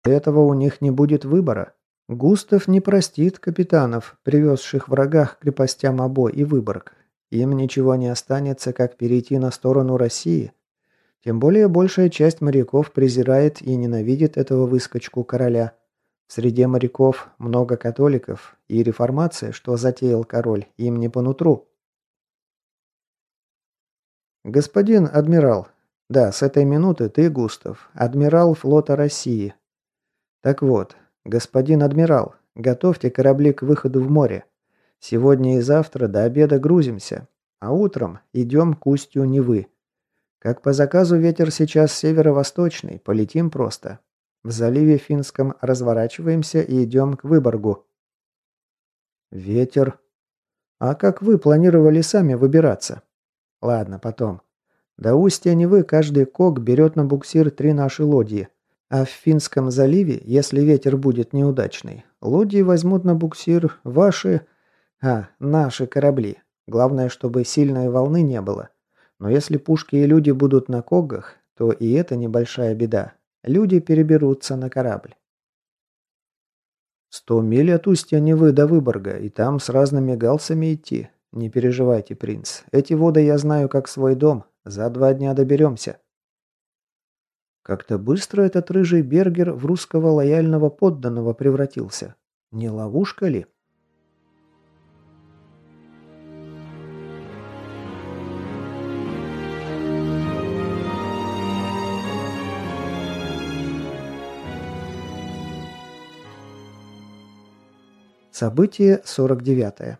Этого у них не будет выбора. Густав не простит капитанов, привезших врага к крепостям Або и Выборг. Им ничего не останется, как перейти на сторону России. Тем более большая часть моряков презирает и ненавидит этого выскочку короля. В среде моряков много католиков, и реформация, что затеял король, им не по нутру. «Господин адмирал, да, с этой минуты ты, Густав, адмирал флота России. Так вот, господин адмирал, готовьте корабли к выходу в море. Сегодня и завтра до обеда грузимся, а утром идем к устью Невы. Как по заказу ветер сейчас северо-восточный, полетим просто. В заливе Финском разворачиваемся и идем к Выборгу». «Ветер. А как вы планировали сами выбираться?» «Ладно, потом. До устья Невы каждый кок берет на буксир 3 наши лодьи. А в Финском заливе, если ветер будет неудачный, лодьи возьмут на буксир наши корабли. Главное, чтобы сильной волны не было. Но если пушки и люди будут на когах, то и это небольшая беда. Люди переберутся на корабль. 100 миль от устья Невы до Выборга, и там с разными галсами идти. Не переживайте, принц. Эти воды я знаю как свой дом. За 2 дня доберемся». Как-то быстро этот рыжий Бергер в русского лояльного подданного превратился. Не ловушка ли? Событие 49.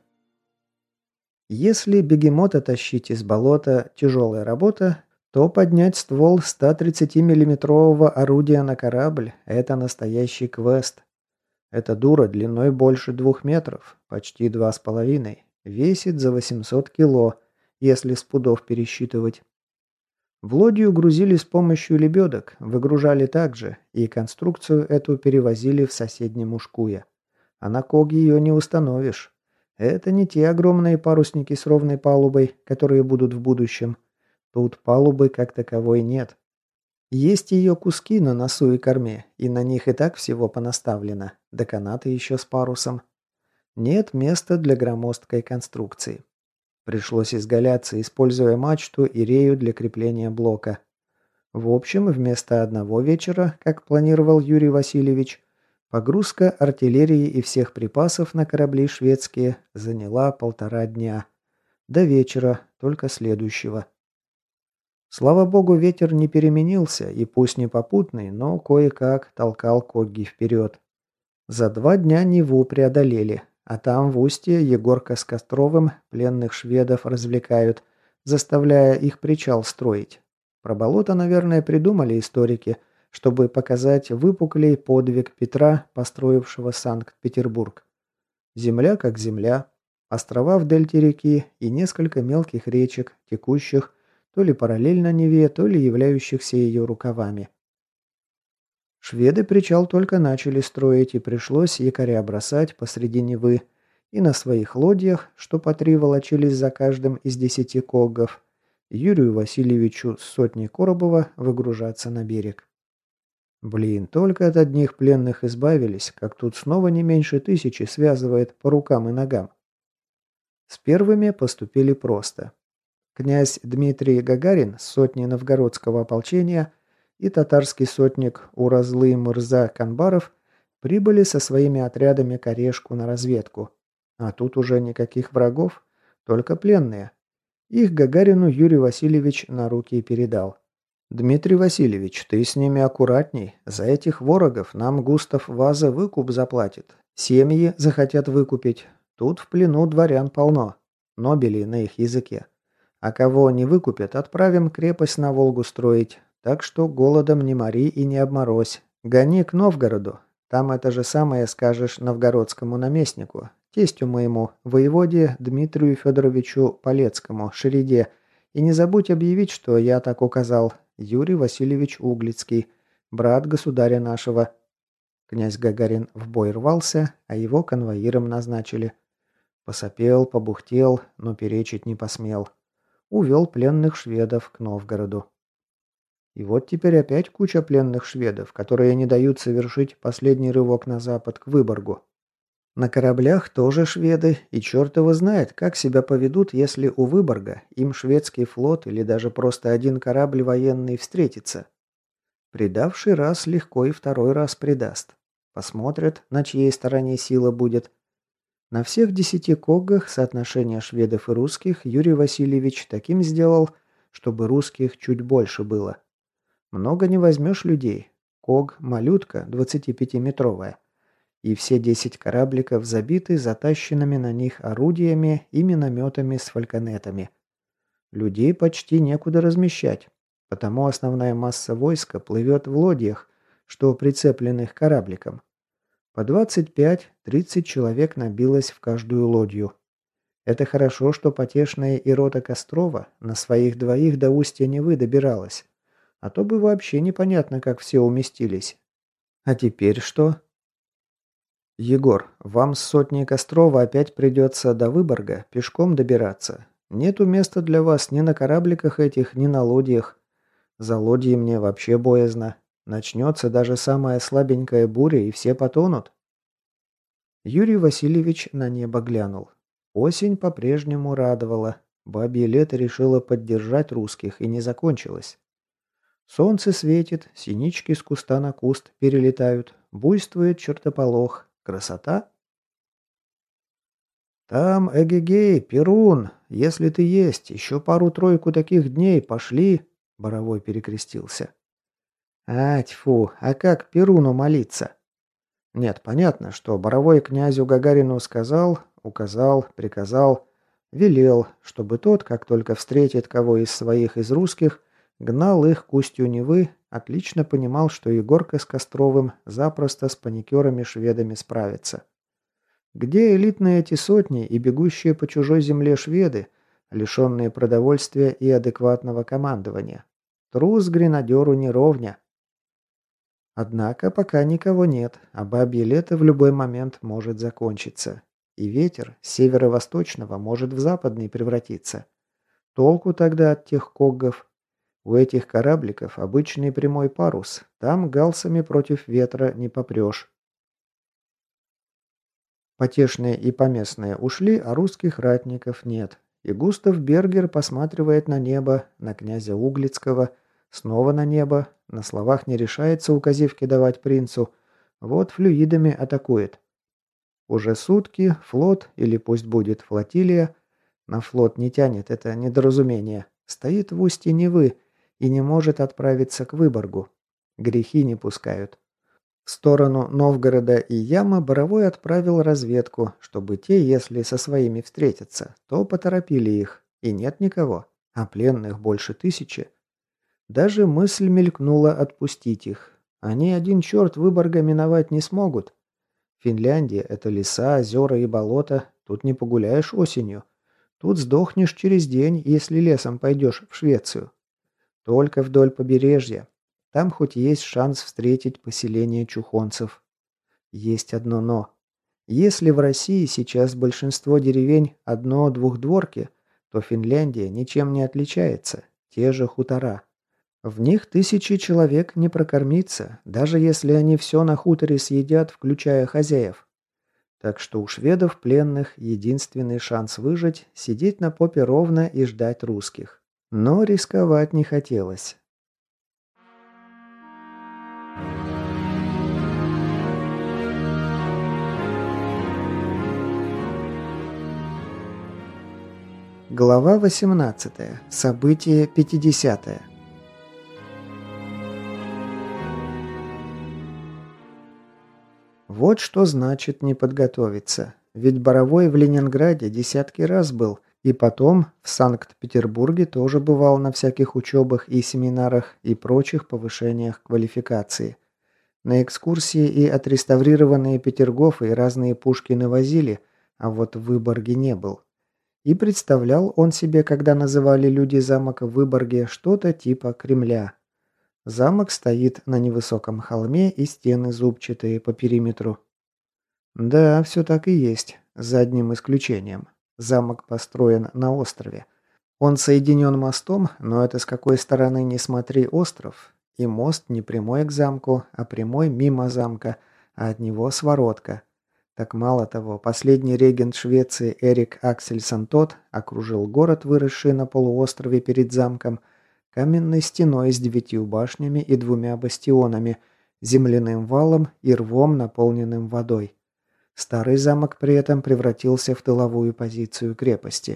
Если бегемота тащить из болота тяжелая работа, то поднять ствол 130-миллиметрового орудия на корабль – это настоящий квест. Эта дура длиной больше 2 метров, почти 2,5, весит за 800 кило, если с пудов пересчитывать. В лодью грузили с помощью лебедок, выгружали также, и конструкцию эту перевозили в соседнем Ушкуе. А на ког ее не установишь. Это не те огромные парусники с ровной палубой, которые будут в будущем. Тут палубы как таковой нет. Есть ее куски на носу и корме, и на них и так всего понаставлено, да канаты еще с парусом. Нет места для громоздкой конструкции. Пришлось изгаляться, используя мачту и рею для крепления блока. В общем, вместо одного вечера, как планировал Юрий Васильевич, погрузка артиллерии и всех припасов на корабли шведские заняла 1,5 дня. До вечера, только следующего. Слава богу, ветер не переменился, и пусть не попутный, но кое-как толкал когги вперед. За 2 дня Неву преодолели, а там в устье Егорка с Костровым пленных шведов развлекают, заставляя их причал строить. Про болото, наверное, придумали историки, чтобы показать выпуклей подвиг Петра, построившего Санкт-Петербург. Земля как земля, острова в дельте реки и несколько мелких речек, текущих то ли параллельно Неве, то ли являющихся ее рукавами. Шведы причал только начали строить, и пришлось якоря бросать посреди Невы, и на своих лодьях, что по 3 волочились за каждым из 10 коггов, Юрию Васильевичу с сотней Коробова выгружаться на берег. Блин, только от одних пленных избавились, как тут снова не меньше 1000 связывает по рукам и ногам. С первыми поступили просто. Князь Дмитрий Гагарин с сотней новгородского ополчения и татарский сотник Уразлы-Мырза Канбаров прибыли со своими отрядами к Орешку на разведку. А тут уже никаких врагов, только пленные. Их Гагарину Юрий Васильевич на руки передал. «Дмитрий Васильевич, ты с ними аккуратней. За этих ворогов нам Густав Ваза выкуп заплатит. Семьи захотят выкупить. Тут в плену дворян полно. Нобели на их языке. А кого не выкупят, отправим крепость на Волгу строить. Так что голодом не мори и не обморозь. Гони к Новгороду. Там это же самое скажешь новгородскому наместнику, тестю моему, воеводе Дмитрию Федоровичу Полецкому, Шереде. И не забудь объявить, что я так указал. Юрий Васильевич Углицкий, брат государя нашего». Князь Гагарин в бой рвался, а его конвоиром назначили. Посопел, побухтел, но перечить не посмел. Увел пленных шведов к Новгороду. И вот теперь опять куча пленных шведов, которые не дают совершить последний рывок на запад к Выборгу. На кораблях тоже шведы, и черт его знает, как себя поведут, если у Выборга им шведский флот или даже просто один корабль военный встретится. Предавший раз легко и второй раз предаст. Посмотрят, на чьей стороне сила будет. На всех 10 коггах соотношение шведов и русских Юрий Васильевич таким сделал, чтобы русских чуть больше было. Много не возьмешь людей. Ког – малютка, 25-метровая. И все 10 корабликов забиты затащенными на них орудиями и минометами с фальконетами. Людей почти некуда размещать, потому основная масса войска плывет в лодьях, что прицепленных к корабликам. По 25-30 человек набилось в каждую лодью. Это хорошо, что потешная и рота Кострова на своих двоих до устья Невы добиралась. А то бы вообще непонятно, как все уместились. А теперь что? Егор, вам с сотней Кострова опять придется до Выборга пешком добираться. Нету места для вас ни на корабликах этих, ни на лодьях. За лодьей мне вообще боязно. Начнется даже самая слабенькая буря, и все потонут. Юрий Васильевич на небо глянул. Осень по-прежнему радовала. Бабье лето решило поддержать русских и не закончилось. Солнце светит, синички с куста на куст перелетают, буйствует чертополох. Красота? Там, эгегей, Перун, если ты есть, еще пару-тройку таких дней, пошли, Боровой перекрестился. А, тьфу, а как Перуну молиться? Нет, понятно, что Боровой князю Гагарину сказал, указал, приказал, велел, чтобы тот, как только встретит кого из своих из русских, гнал их к устью Невы, отлично понимал, что Егорка с Костровым запросто с паникерами-шведами справится. Где элитные эти сотни и бегущие по чужой земле шведы, лишенные продовольствия и адекватного командования? Трус гренадеру не ровня. Однако пока никого нет, а бабье лето в любой момент может закончиться. И ветер с северо-восточного может в западный превратиться. Толку тогда от тех коггов? У этих корабликов обычный прямой парус, там галсами против ветра не попрешь. Потешные и поместные ушли, а русских ратников нет. И Густав Бергер посматривает на небо, на князя Углицкого, снова на небо, на словах не решается указивки давать принцу, вот флюидами атакует. Уже сутки флот, или пусть будет флотилия, на флот не тянет, это недоразумение, стоит в устье Невы и не может отправиться к Выборгу. Грехи не пускают. В сторону Новгорода и Ямы Боровой отправил разведку, чтобы те, если со своими встретятся, то поторопили их. И нет никого, а пленных больше 1000. Даже мысль мелькнула отпустить их. Они один черт Выборга миновать не смогут. Финляндия – это леса, озера и болота, тут не погуляешь осенью. Тут сдохнешь через день, если лесом пойдешь в Швецию. Только вдоль побережья. Там хоть есть шанс встретить поселение чухонцев. Есть одно «но». Если в России сейчас большинство деревень одно-двухдворки, то Финляндия ничем не отличается. Те же хутора. В них 1000 человек не прокормиться, даже если они все на хуторе съедят, включая хозяев. Так что у шведов пленных единственный шанс выжить – сидеть на попе ровно и ждать русских. Но рисковать не хотелось. Глава 18. Событие 50. Вот что значит не подготовиться. Ведь Боровой в Ленинграде десятки раз был, и потом в Санкт-Петербурге тоже бывал на всяких учебах и семинарах и прочих повышениях квалификации. На экскурсии и отреставрированные Петергофы и разные Пушкины возили, а вот в Выборге не был. И представлял он себе, когда называли люди замок в Выборге, что-то типа Кремля. Замок стоит на невысоком холме и стены зубчатые по периметру. Да, все так и есть, за одним исключением. Замок построен на острове. Он соединен мостом, но это с какой стороны ни смотри остров. И мост не прямой к замку, а прямой мимо замка, а от него своротка. Так мало того, последний регент Швеции Эрик Аксельсон тот окружил город, выросший на полуострове перед замком, каменной стеной с 9 башнями и 2 бастионами, земляным валом и рвом, наполненным водой. Старый замок при этом превратился в тыловую позицию крепости.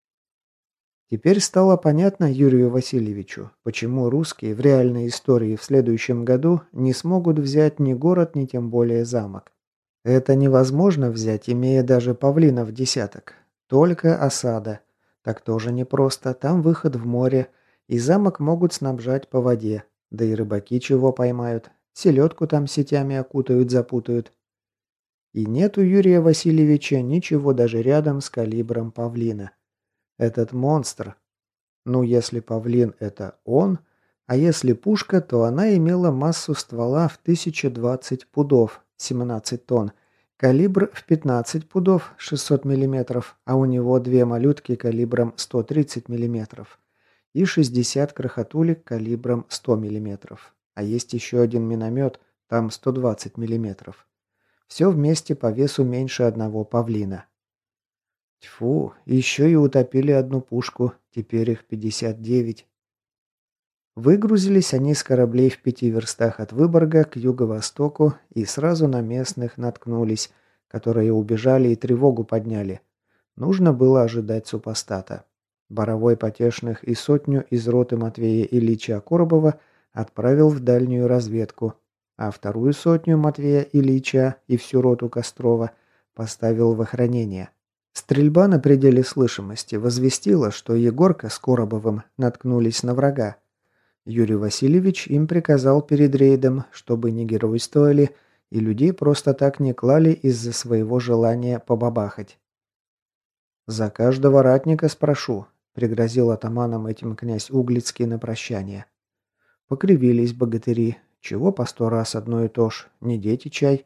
Теперь стало понятно Юрию Васильевичу, почему русские в реальной истории в следующем году не смогут взять ни город, ни тем более замок. Это невозможно взять, имея даже павлинов десяток. Только осада. Так тоже непросто, там выход в море, и замок могут снабжать по воде. Да и рыбаки чего поймают, селедку там сетями окутают-запутают. И нет у Юрия Васильевича ничего даже рядом с калибром павлина. Этот монстр. Ну, если павлин это он, а если пушка, то она имела массу ствола в 1020 пудов, 17 тонн, калибр в 15 пудов, 600 миллиметров, а у него 2 малютки калибром 130 миллиметров и 60 крохотулек калибром 100 миллиметров. А есть еще один миномет, там 120 миллиметров. Все вместе по весу меньше одного павлина. Тьфу, еще и утопили одну пушку, теперь их 59. Выгрузились они с кораблей в 5 верстах от Выборга к юго-востоку и сразу на местных наткнулись, которые убежали и тревогу подняли. Нужно было ожидать супостата. Боровой Потешных и 100 из роты Матвея Ильича Коробова отправил в дальнюю разведку, а 2 100 Матвея Ильича и всю роту Кострова поставил в охранение. Стрельба на пределе слышимости возвестила, что Егорка с Коробовым наткнулись на врага. Юрий Васильевич им приказал перед рейдом, чтобы не геройствовали и людей просто так не клали из-за своего желания побабахать. «За каждого ратника спрошу», — пригрозил атаманам этим князь Углицкий на прощание. Покривились богатыри. Чего по 100 раз одно и то ж, не дети чай?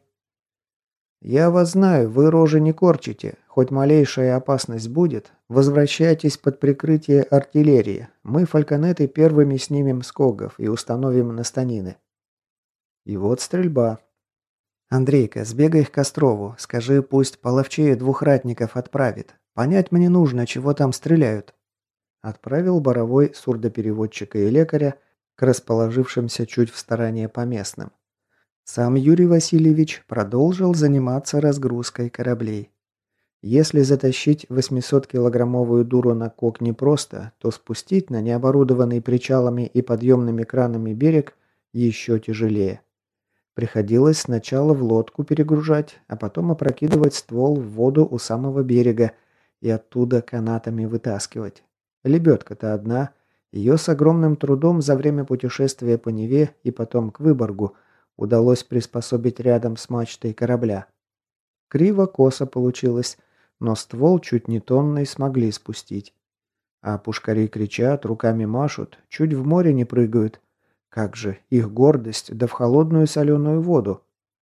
«Я вас знаю, вы рожи не корчите. Хоть малейшая опасность будет, возвращайтесь под прикрытие артиллерии. Мы, фальконеты, первыми снимем скогов и установим на станины». И вот стрельба. «Андрейка, сбегай к Кострову. Скажи, пусть половчее 2 ратников отправит. Понять мне нужно, чего там стреляют». Отправил Боровой сурдопереводчика и лекаря к расположившимся чуть в стороне поместным. Сам Юрий Васильевич продолжил заниматься разгрузкой кораблей. Если затащить 800-килограммовую дуру на кок непросто, то спустить на необорудованный причалами и подъемными кранами берег еще тяжелее. Приходилось сначала в лодку перегружать, а потом опрокидывать ствол в воду у самого берега и оттуда канатами вытаскивать. Лебедка-то одна, ее с огромным трудом за время путешествия по Неве и потом к Выборгу удалось приспособить рядом с мачтой корабля. Криво-косо получилось, но ствол чуть не тонной смогли спустить. А пушкари кричат, руками машут, чуть в море не прыгают. Как же, их гордость, да в холодную соленую воду.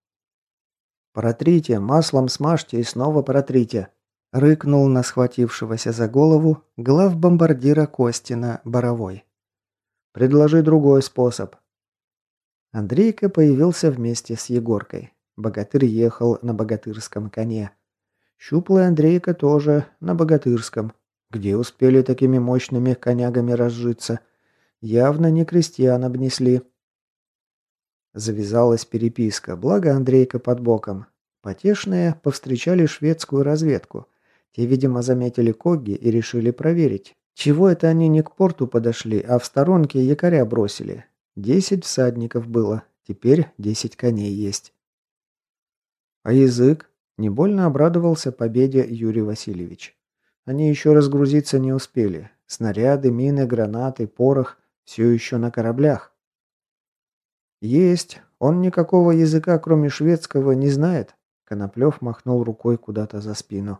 «Протрите, маслом смажьте и снова протрите», — рыкнул на схватившегося за голову главбомбардира Костина Боровой. «Предложи другой способ». Андрейка появился вместе с Егоркой. Богатырь ехал на богатырском коне. Щуплый Андрейка тоже на богатырском. Где успели такими мощными конягами разжиться? Явно не крестьян обнесли. Завязалась переписка, благо Андрейка под боком. Потешные повстречали шведскую разведку. Те, видимо, заметили Когги и решили проверить. Чего это они не к порту подошли, а в сторонке якоря бросили? 10 всадников было, теперь 10 коней есть. А язык? Не больно обрадовался победе Юрий Васильевич. Они еще разгрузиться не успели. Снаряды, мины, гранаты, порох – все еще на кораблях. Есть. Он никакого языка, кроме шведского, не знает. Коноплев махнул рукой куда-то за спину.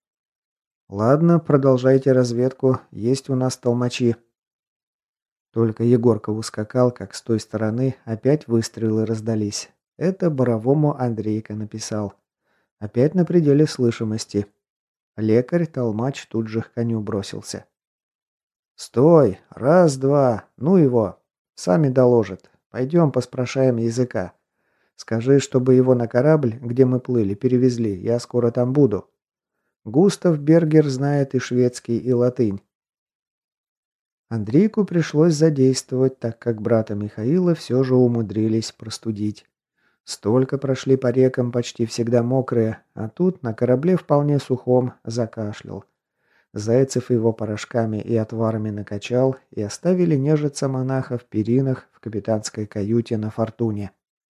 Ладно, продолжайте разведку. Есть у нас толмачи. Только Егорка ускакал, как с той стороны, опять выстрелы раздались. Это Боровому Андрейка написал. Опять на пределе слышимости. Лекарь-толмач тут же к коню бросился. «Стой! Раз, два! Ну его! Сами доложат. Пойдем поспрашаем языка. Скажи, чтобы его на корабль, где мы плыли, перевезли. Я скоро там буду. Густав Бергер знает и шведский, и латынь». Андрейку пришлось задействовать, так как брата Михаила все же умудрились простудить. Столько прошли по рекам, почти всегда мокрые, а тут на корабле вполне сухом закашлял. Зайцев его порошками и отварами накачал и оставили нежиться монаха в перинах в капитанской каюте на Фортуне.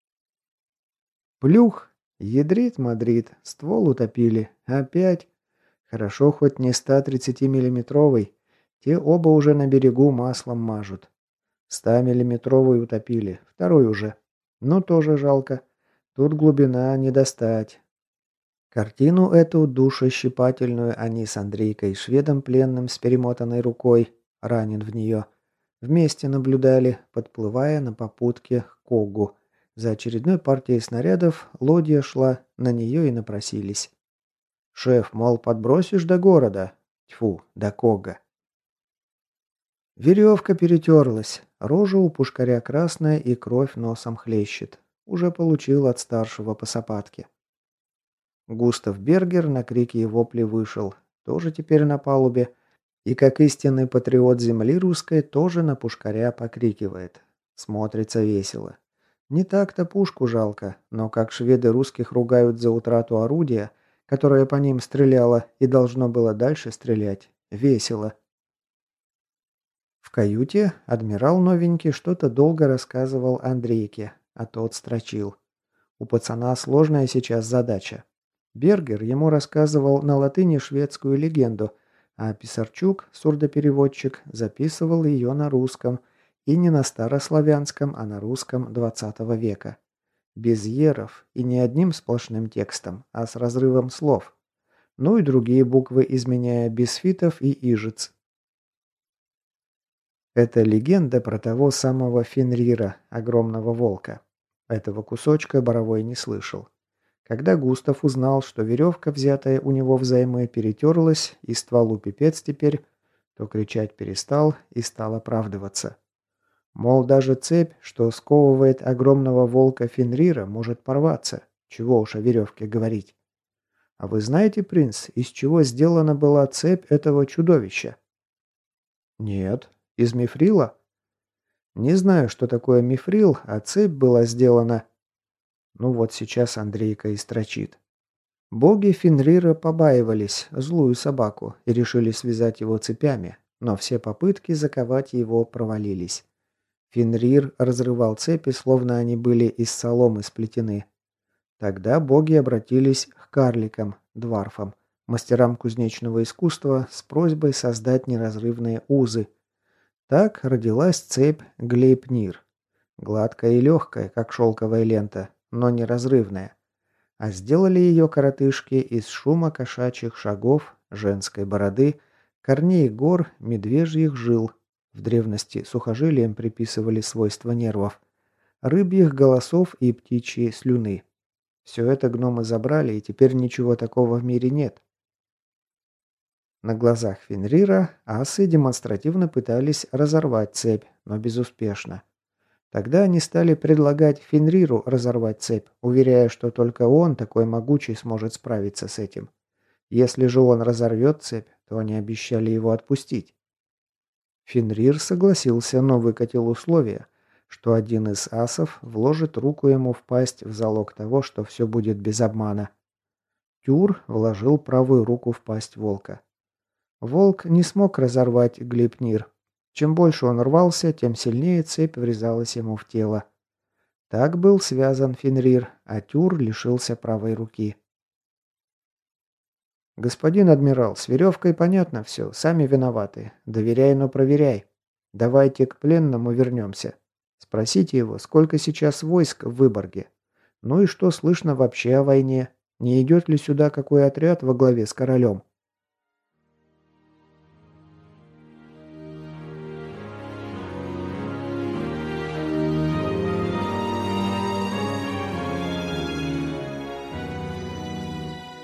Плюх! Ядрит Мадрид, ствол утопили. Опять. Хорошо, хоть не 130-миллиметровый. Те оба уже на берегу маслом мажут. 100-миллиметровый утопили, второй уже. Ну, тоже жалко. Тут глубина не достать. Картину эту душещипательную они с Андрейкой, шведом пленным с перемотанной рукой, ранен в нее, вместе наблюдали, подплывая на попутке к Когу. За очередной партией снарядов лодья шла, на нее и напросились. «Шеф, мол, подбросишь до города?» Тьфу, до Кога. Веревка перетерлась, рожа у пушкаря красная и кровь носом хлещет. Уже получил от старшего по сапатке. Густав Бергер на крики и вопли вышел, тоже теперь на палубе, и как истинный патриот земли русской тоже на пушкаря покрикивает. Смотрится весело. Не так-то пушку жалко, но как шведы русских ругают за утрату орудия, которое по ним стреляло и должно было дальше стрелять, весело. В каюте адмирал новенький что-то долго рассказывал Андрейке, а тот строчил. У пацана сложная сейчас задача. Бергер ему рассказывал на латыни шведскую легенду, а Писарчук, сурдопереводчик, записывал ее на русском, и не на старославянском, а на русском XX века. Без еров и не одним сплошным текстом, а с разрывом слов. Ну и другие буквы изменяя без фитов и ижиц. Это легенда про того самого Фенрира, огромного волка. Этого кусочка Боровой не слышал. Когда Густав узнал, что веревка, взятая у него взаймы, перетерлась, и стволу пипец теперь, то кричать перестал и стал оправдываться. Мол, даже цепь, что сковывает огромного волка Фенрира, может порваться. Чего уж о веревке говорить. А вы знаете, принц, из чего сделана была цепь этого чудовища? Нет. Из мифрила? Не знаю, что такое мифрил, а цепь была сделана... Ну вот сейчас Андрейка и строчит. Боги Фенрира побаивались злую собаку и решили связать его цепями, но все попытки заковать его провалились. Фенрир разрывал цепи, словно они были из соломы сплетены. Тогда боги обратились к карликам, дварфам, мастерам кузнечного искусства с просьбой создать неразрывные узы. Так родилась цепь Глейпнир. Гладкая и легкая, как шелковая лента, но неразрывная. А сделали ее коротышки из шума кошачьих шагов, женской бороды, корней гор, медвежьих жил. В древности сухожилиям приписывали свойства нервов, рыбьих голосов и птичьей слюны. Все это гномы забрали, и теперь ничего такого в мире нет. На глазах Фенрира асы демонстративно пытались разорвать цепь, но безуспешно. Тогда они стали предлагать Фенриру разорвать цепь, уверяя, что только он, такой могучий, сможет справиться с этим. Если же он разорвет цепь, то они обещали его отпустить. Фенрир согласился, но выкатил условие, что один из асов вложит руку ему в пасть в залог того, что все будет без обмана. Тюр вложил правую руку в пасть волка. Волк не смог разорвать Глипнир. Чем больше он рвался, тем сильнее цепь врезалась ему в тело. Так был связан Фенрир, а Тюр лишился правой руки. «Господин адмирал, с веревкой понятно все, сами виноваты. Доверяй, но проверяй. Давайте к пленному вернемся. Спросите его, сколько сейчас войск в Выборге. Ну и что слышно вообще о войне? Не идет ли сюда какой отряд во главе с королем?»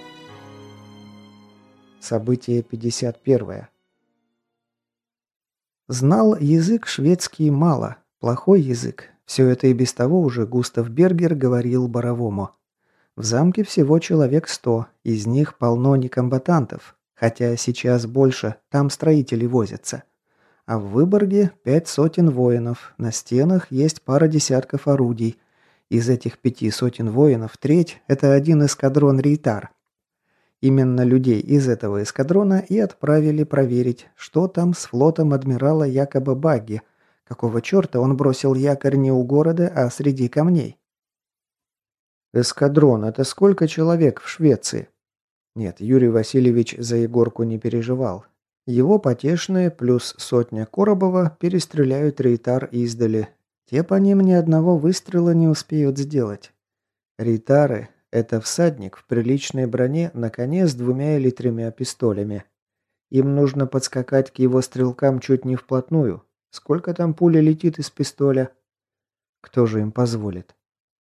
Событие 51. Знал язык шведский мало, плохой язык. Все это и без того уже Густав Бергер говорил Боровому. В замке всего человек 100, из них полно некомбатантов, хотя сейчас больше, там строители возятся. А в Выборге 5 сотен воинов, на стенах есть пара десятков орудий. Из этих 5 сотен воинов треть – это один эскадрон Рейтар. Именно людей из этого эскадрона и отправили проверить, что там с флотом адмирала якобы Багги. Какого черта он бросил якорь не у города, а среди камней? Эскадрон – это сколько человек в Швеции? Нет, Юрий Васильевич за Егорку не переживал. Его потешные плюс сотня Коробова перестреляют Рейтар издали. Те по ним ни одного выстрела не успеют сделать. Рейтары – это всадник в приличной броне на коне с 2 или 3 пистолями. Им нужно подскакать к его стрелкам чуть не вплотную. Сколько там пули летит из пистоля? Кто же им позволит?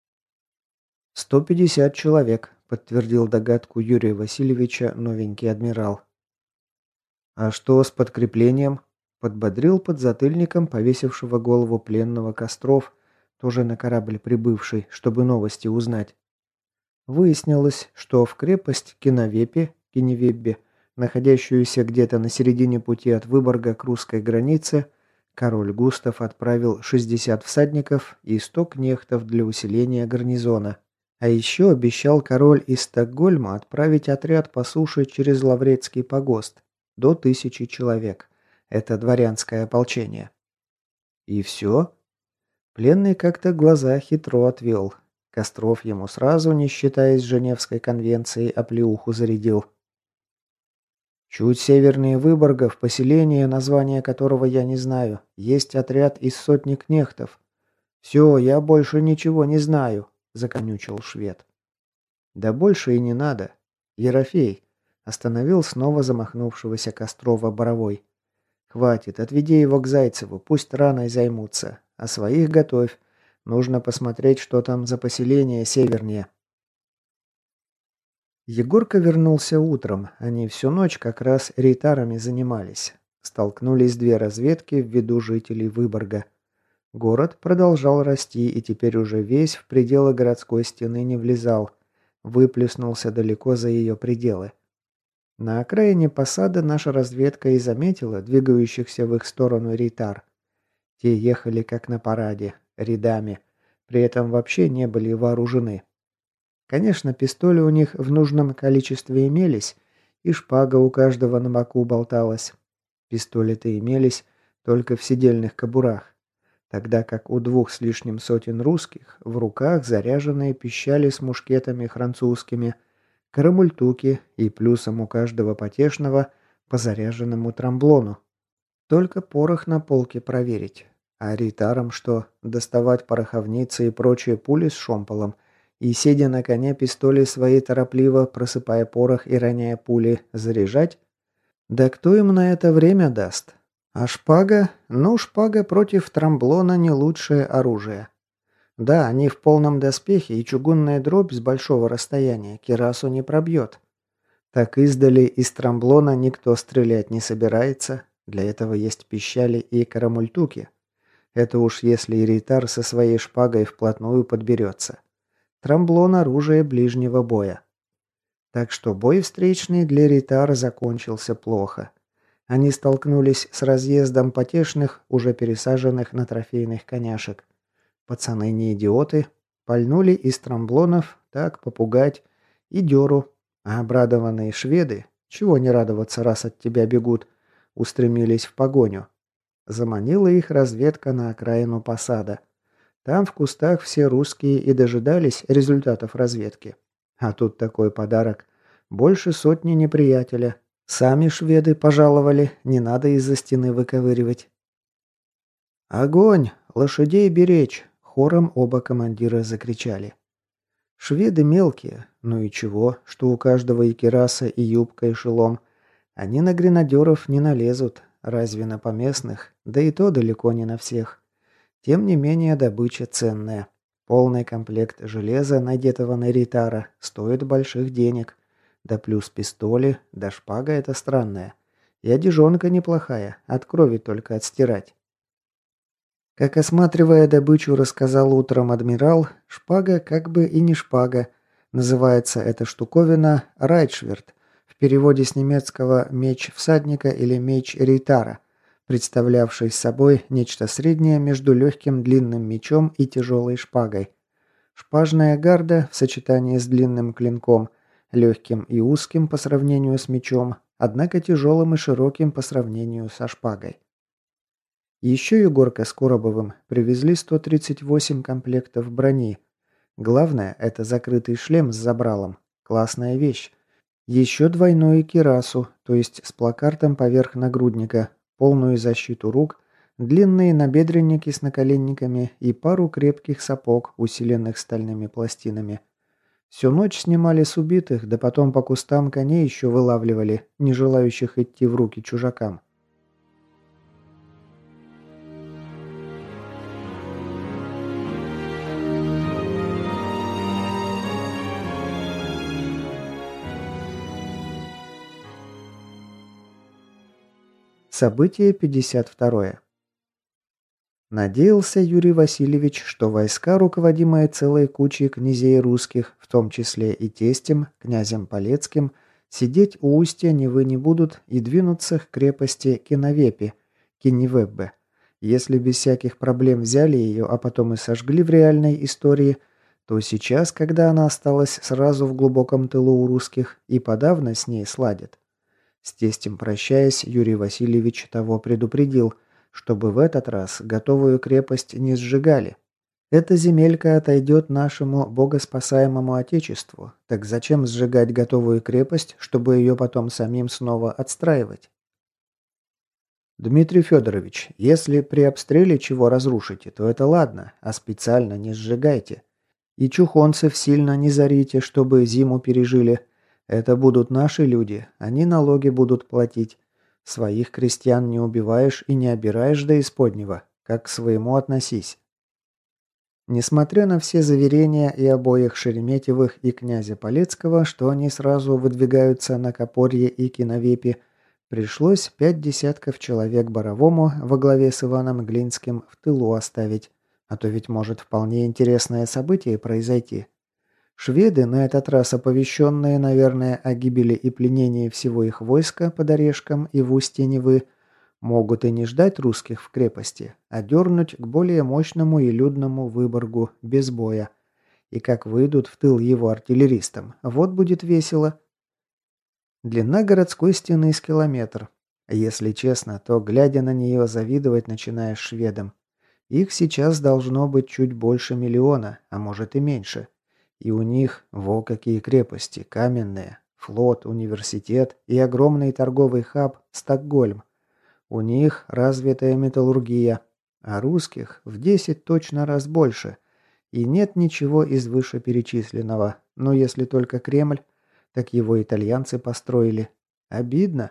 150 человек, подтвердил догадку Юрия Васильевича новенький адмирал. А что с подкреплением? Подбодрил подзатыльником повесившего голову пленного Костров, тоже на корабль прибывший, чтобы новости узнать. Выяснилось, что в крепость Киневеббе, находящуюся где-то на середине пути от Выборга к русской границе, король Густав отправил 60 всадников и 100 кнехтов для усиления гарнизона. А еще обещал король из Стокгольма отправить отряд по суше через Лаврецкий погост. До 1000 человек. Это дворянское ополчение. И все? Пленный как-то глаза хитро отвел. Костров ему сразу, не считаясь Женевской конвенцией, оплеуху зарядил. Чуть севернее Выборга, в поселении, название которого я не знаю, есть отряд из 100 кнехтов. Все, я больше ничего не знаю, законючил швед. Да больше и не надо. Ерофей остановил снова замахнувшегося Кострова Боровой. Хватит, отведи его к Зайцеву, пусть раной займутся, а своих готовь. Нужно посмотреть, что там за поселение севернее. Егорка вернулся утром. Они всю ночь как раз рейтарами занимались. Столкнулись 2 разведки в виду жителей Выборга. Город продолжал расти и теперь уже весь в пределы городской стены не влезал. Выплеснулся далеко за ее пределы. На окраине посада наша разведка и заметила двигающихся в их сторону рейтар. Те ехали как на параде, рядами, при этом вообще не были вооружены. Конечно, пистоли у них в нужном количестве имелись, и шпага у каждого на боку болталась. Пистоли-то имелись только в седельных кобурах, тогда как у 2 с лишним сотен русских в руках заряженные пищали с мушкетами французскими, карамультуки и плюсом у каждого потешного по заряженному трамблону. Только порох на полке проверить. А рейтарам что, доставать пороховницы и прочие пули с шомполом и, сидя на коне, пистоли свои торопливо, просыпая порох и роняя пули, заряжать? Да кто им на это время даст? А шпага? Ну, шпага против трамблона не лучшее оружие. Да, они в полном доспехе, и чугунная дробь с большого расстояния кирасу не пробьет. Так издали из трамблона никто стрелять не собирается. Для этого есть пищали и карамультуки. Это уж если рейтар со своей шпагой вплотную подберется. Трамблон – оружие ближнего боя. Так что бой встречный для рейтара закончился плохо. Они столкнулись с разъездом потешных, уже пересаженных на трофейных коняшек. Пацаны не идиоты, пальнули из трамблонов, так попугать, и дёру, а обрадованные шведы, чего не радоваться, раз от тебя бегут, устремились в погоню. Заманила их разведка на окраину посада. Там в кустах все русские и дожидались результатов разведки. А тут такой подарок. Больше сотни неприятеля. Сами шведы пожаловали, не надо из-за стены выковыривать. «Огонь! Лошадей беречь!» — хором оба командира закричали. Шведы мелкие, ну и чего, что у каждого и кираса, и юбка, и шелом. Они на гренадеров не налезут, разве на поместных, да и то далеко не на всех. Тем не менее добыча ценная. Полный комплект железа, надетого на рейтара, стоит больших денег. Да плюс пистоли, да шпага эта странная. И одежонка неплохая, от крови только отстирать. Как осматривая добычу, рассказал утром адмирал, шпага как бы и не шпага. Называется эта штуковина райтшверт, в переводе с немецкого «меч всадника» или «меч рейтара», представлявший собой нечто среднее между легким длинным мечом и тяжелой шпагой. Шпажная гарда в сочетании с длинным клинком, легким и узким по сравнению с мечом, однако тяжелым и широким по сравнению со шпагой. Еще Егорка с Коробовым привезли 138 комплектов брони. Главное – это закрытый шлем с забралом. Классная вещь. Еще двойную кирасу, то есть с плакартом поверх нагрудника, полную защиту рук, длинные набедренники с наколенниками и пару крепких сапог, усиленных стальными пластинами. Всю ночь снимали с убитых, да потом по кустам коней еще вылавливали, не желающих идти в руки чужакам. Событие 52. Надеялся Юрий Васильевич, что войска, руководимые целой кучей князей русских, в том числе и тестем, князем Полецким, сидеть у устья Невы не будут и двинуться к крепости Киновепи, Киневеббе. Если без всяких проблем взяли ее, а потом и сожгли в реальной истории, то сейчас, когда она осталась сразу в глубоком тылу у русских, и подавно с ней сладят. С тестем прощаясь, Юрий Васильевич того предупредил, чтобы в этот раз готовую крепость не сжигали. Эта земелька отойдет нашему богоспасаемому отечеству, так зачем сжигать готовую крепость, чтобы ее потом самим снова отстраивать? Дмитрий Федорович, если при обстреле чего разрушите, то это ладно, а специально не сжигайте. И чухонцев сильно не зарите, чтобы зиму пережили. Это будут наши люди, они налоги будут платить. Своих крестьян не убиваешь и не обираешь до исподнего, как к своему относись. Несмотря на все заверения и обоих Шереметьевых, и князя Полецкого, что они сразу выдвигаются на Копорье и Киновепи, пришлось 5 десятков человек Боровому во главе с Иваном Глинским в тылу оставить, а то ведь может вполне интересное событие произойти. Шведы, на этот раз оповещенные, наверное, о гибели и пленении всего их войска под Орешком и в устье Невы, могут и не ждать русских в крепости, а дернуть к более мощному и людному Выборгу без боя. И как выйдут в тыл его артиллеристам, вот будет весело. Длина городской стены с километр. Если честно, то, глядя на нее, завидовать начинаешь шведам. Их сейчас должно быть чуть больше миллиона, а может и меньше. И у них, во какие крепости, каменные, флот, университет и огромный торговый хаб Стокгольм. У них развитая металлургия, а русских в 10 точно раз больше. И нет ничего из вышеперечисленного, но если только Кремль, так его итальянцы построили. Обидно.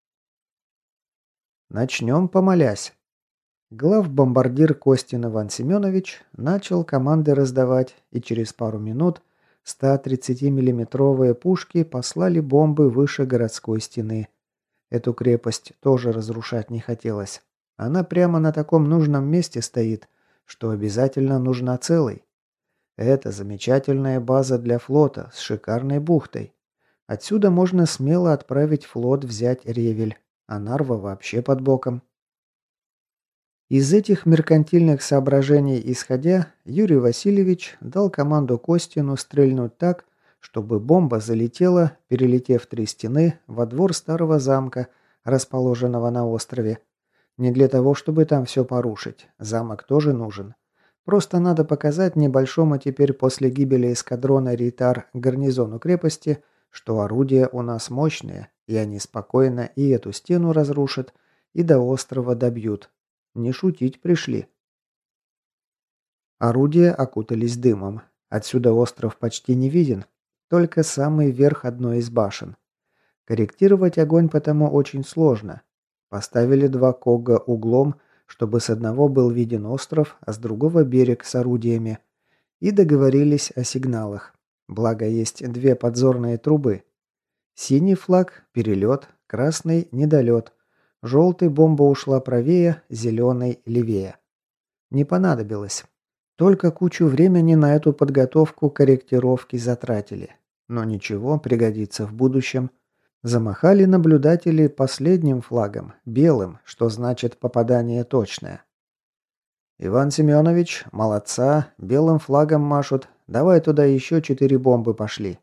Начнем помолясь. Главбомбардир Костин Иван Семенович начал команды раздавать, и через пару минут 130-миллиметровые пушки послали бомбы выше городской стены. Эту крепость тоже разрушать не хотелось. Она прямо на таком нужном месте стоит, что обязательно нужна целой. Это замечательная база для флота с шикарной бухтой. Отсюда можно смело отправить флот взять Ревель, а Нарва вообще под боком. Из этих меркантильных соображений исходя, Юрий Васильевич дал команду Костину стрельнуть так, чтобы бомба залетела, перелетев 3 стены, во двор старого замка, расположенного на острове. Не для того, чтобы там все порушить. Замок тоже нужен. Просто надо показать небольшому теперь после гибели эскадрона Рейтар гарнизону крепости, что орудия у нас мощные, и они спокойно и эту стену разрушат, и до острова добьют. Не шутить пришли. Орудия окутались дымом. Отсюда остров почти не виден, только самый верх одной из башен. Корректировать огонь потому очень сложно. Поставили 2 кога углом, чтобы с одного был виден остров, а с другого берег с орудиями. И договорились о сигналах. Благо есть 2 подзорные трубы. Синий флаг – перелет, красный – недолет, желтый – бомба ушла правее, зеленый – левее. Не понадобилось. Только кучу времени на эту подготовку корректировки затратили. Но ничего, пригодится в будущем. Замахали наблюдатели последним флагом, белым, что значит попадание точное. «Иван Семенович, молодца, белым флагом машут. Давай туда еще 4 бомбы пошли».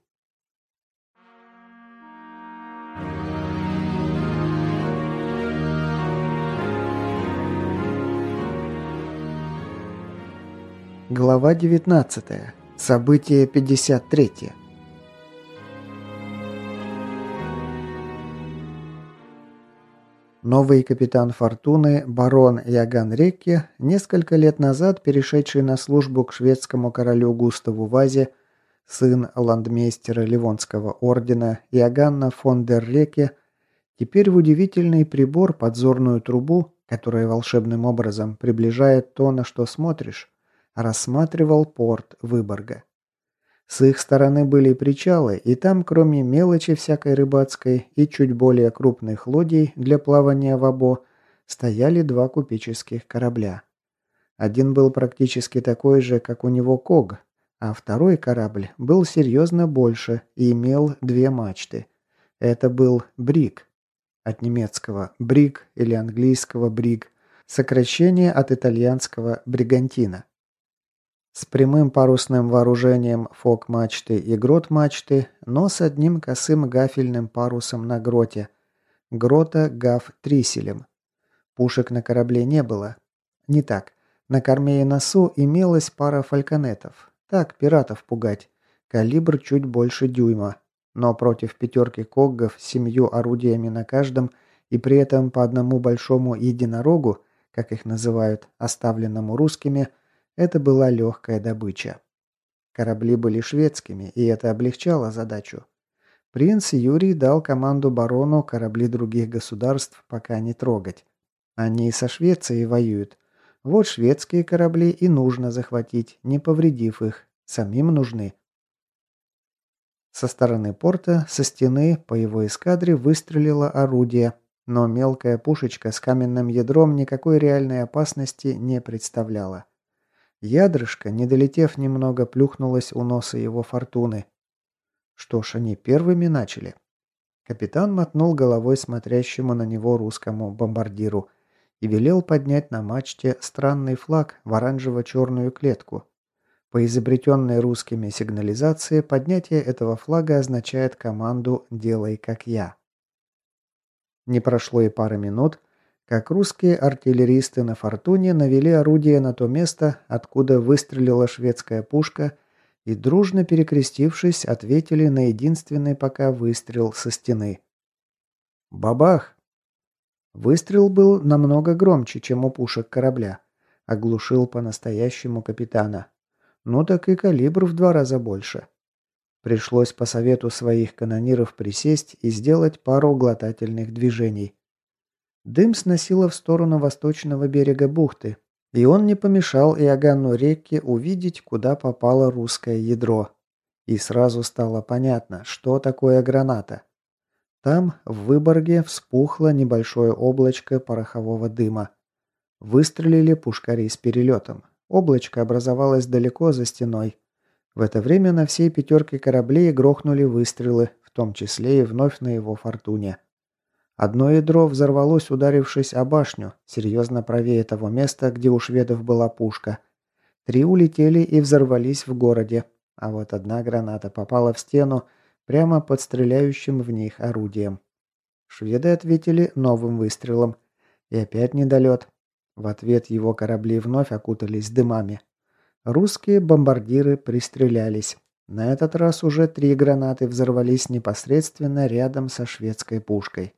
Глава 19. Событие 53. Новый капитан «Фортуны» барон Иоганн Рекке, несколько лет назад перешедший на службу к шведскому королю Густаву Вазе, сын ландмейстера Ливонского ордена Иоганна фон дер Рекке, теперь в удивительный прибор подзорную трубу, которая волшебным образом приближает то, на что смотришь, рассматривал порт Выборга. С их стороны были причалы, и там, кроме мелочи всякой рыбацкой и чуть более крупных лодий для плавания в Або, стояли 2 купеческих корабля. Один был практически такой же, как у него Ког, а второй корабль был серьезно больше и имел 2 мачты. Это был Бриг, от немецкого «бриг» или английского «бриг», сокращение от итальянского «бригантина». С прямым парусным вооружением фок-мачты и грот-мачты, но с одним косым гафельным парусом на гроте. Грота гаф-триселем. Пушек на корабле не было. Не так. На корме и носу имелась пара фальконетов. Так, пиратов пугать. Калибр чуть больше дюйма. Но против 5 коггов с 7 орудиями на каждом и при этом по одному большому единорогу, как их называют, оставленному русскими, это была легкая добыча. Корабли были шведскими, и это облегчало задачу. Принц Юрий дал команду барону корабли других государств пока не трогать. Они со Швецией воюют. Вот шведские корабли и нужно захватить, не повредив их. Самим нужны. Со стороны порта, со стены, по его эскадре выстрелило орудие, но мелкая пушечка с каменным ядром никакой реальной опасности не представляла. Ядрышко, не долетев немного, плюхнулось у носа его «Фортуны». Что ж, они первыми начали. Капитан мотнул головой смотрящему на него русскому бомбардиру и велел поднять на мачте странный флаг в оранжево-черную клетку. По изобретенной русскими сигнализации поднятие этого флага означает команду «делай как я». Не прошло и пары минут, как русские артиллеристы на «Фортуне» навели орудие на то место, откуда выстрелила шведская пушка, и, дружно перекрестившись, ответили на единственный пока выстрел со стены. Бабах! Выстрел был намного громче, чем у пушек корабля. Оглушил по-настоящему капитана. Ну так и калибр в 2 раза больше. Пришлось по совету своих канониров присесть и сделать пару глотательных движений. Дым сносило в сторону восточного берега бухты, и он не помешал Иоганну Рекке увидеть, куда попало русское ядро. И сразу стало понятно, что такое граната. Там, в Выборге, вспухло небольшое облачко порохового дыма. Выстрелили пушкари с перелетом. Облачко образовалось далеко за стеной. В это время на всей 5 кораблей грохнули выстрелы, в том числе и вновь на его «Фортуне». Одно ядро взорвалось, ударившись о башню, серьезно правее того места, где у шведов была пушка. 3 улетели и взорвались в городе, а вот 1 граната попала в стену прямо под стреляющим в них орудием. Шведы ответили новым выстрелом. И опять недолет. В ответ его корабли вновь окутались дымами. Русские бомбардиры пристрелялись. На этот раз уже 3 гранаты взорвались непосредственно рядом со шведской пушкой.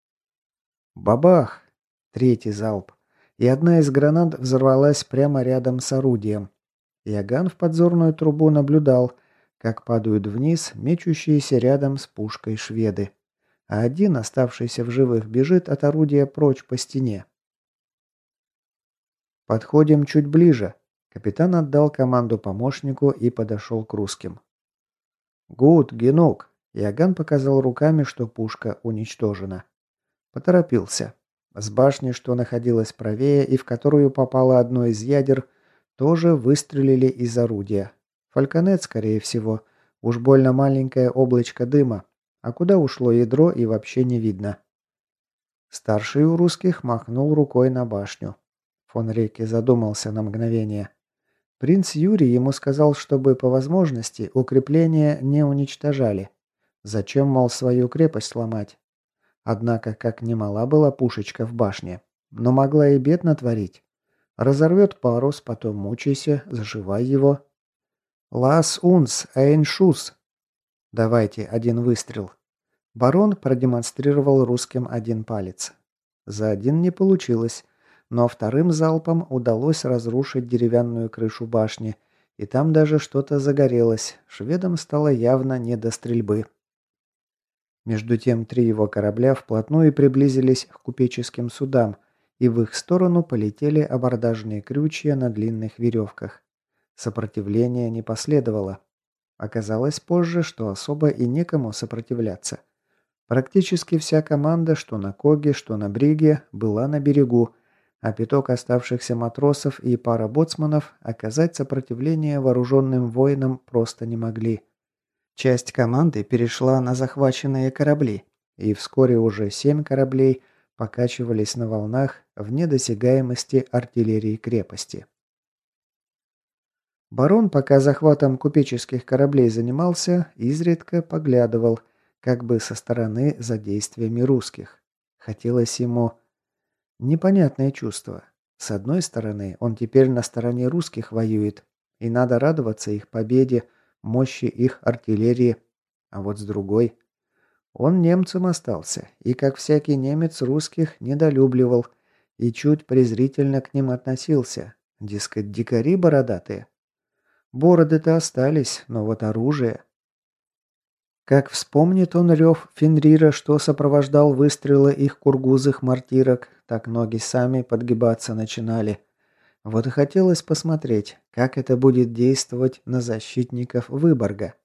Бабах! 3-й залп. И одна из гранат взорвалась прямо рядом с орудием. Иоганн в подзорную трубу наблюдал, как падают вниз мечущиеся рядом с пушкой шведы. А один, оставшийся в живых, бежит от орудия прочь по стене. «Подходим чуть ближе». Капитан отдал команду помощнику и подошел к русским. «Гуд, Генук!» Иоганн показал руками, что пушка уничтожена. Поторопился. С башни, что находилась правее и в которую попало одно из ядер, тоже выстрелили из орудия. Фальконет, скорее всего. Уж больно маленькое облачко дыма. А куда ушло ядро и вообще не видно. Старший у русских махнул рукой на башню. Фон Рейке задумался на мгновение. Принц Юрий ему сказал, чтобы по возможности укрепления не уничтожали. Зачем, мол, свою крепость ломать? Однако, как немала была пушечка в башне, но могла и бед натворить. Разорвет парус, потом мучайся, зашивай его. «Лас унс, эйн шус!» «Давайте, один выстрел». Барон продемонстрировал русским один палец. За один не получилось, но вторым залпом удалось разрушить деревянную крышу башни, и там даже что-то загорелось, шведам стало явно не до стрельбы. Между тем 3 его корабля вплотную приблизились к купеческим судам, и в их сторону полетели абордажные крючья на длинных веревках. Сопротивления не последовало. Оказалось позже, что особо и некому сопротивляться. Практически вся команда, что на Коге, что на Бриге, была на берегу, а пяток оставшихся матросов и пара боцманов оказать сопротивление вооруженным воинам просто не могли. Часть команды перешла на захваченные корабли, и вскоре уже 7 кораблей покачивались на волнах в недосягаемости артиллерии крепости. Барон, пока захватом купеческих кораблей занимался, изредка поглядывал, как бы со стороны за действиями русских. Хотелось ему... Непонятное чувство. С одной стороны, он теперь на стороне русских воюет, и надо радоваться их победе, мощи их артиллерии. А вот с другой... Он немцем остался, и, как всякий немец, русских недолюбливал и чуть презрительно к ним относился. Дескать, дикари бородатые. Бороды-то остались, но вот оружие... Как вспомнит он рев Фенрира, что сопровождал выстрелы их кургузых мортирок, так ноги сами подгибаться начинали. Вот и хотелось посмотреть, как это будет действовать на защитников Выборга.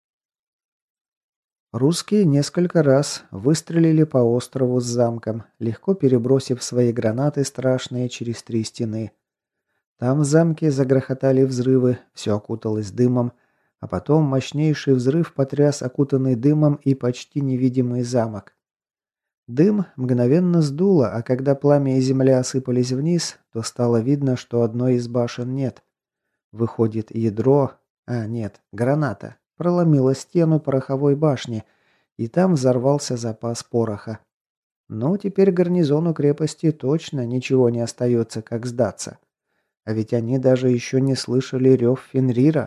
Русские несколько раз выстрелили по острову с замком, легко перебросив свои гранаты страшные через 3 стены. Там в замке загрохотали взрывы, все окуталось дымом, а потом мощнейший взрыв потряс окутанный дымом и почти невидимый замок. Дым мгновенно сдуло, а когда пламя и земля осыпались вниз, то стало видно, что одной из башен нет. Выходит, ядро... нет, граната. Проломила стену пороховой башни, и там взорвался запас пороха. Но теперь гарнизону крепости точно ничего не остается, как сдаться. А ведь они даже еще не слышали рев Фенрира.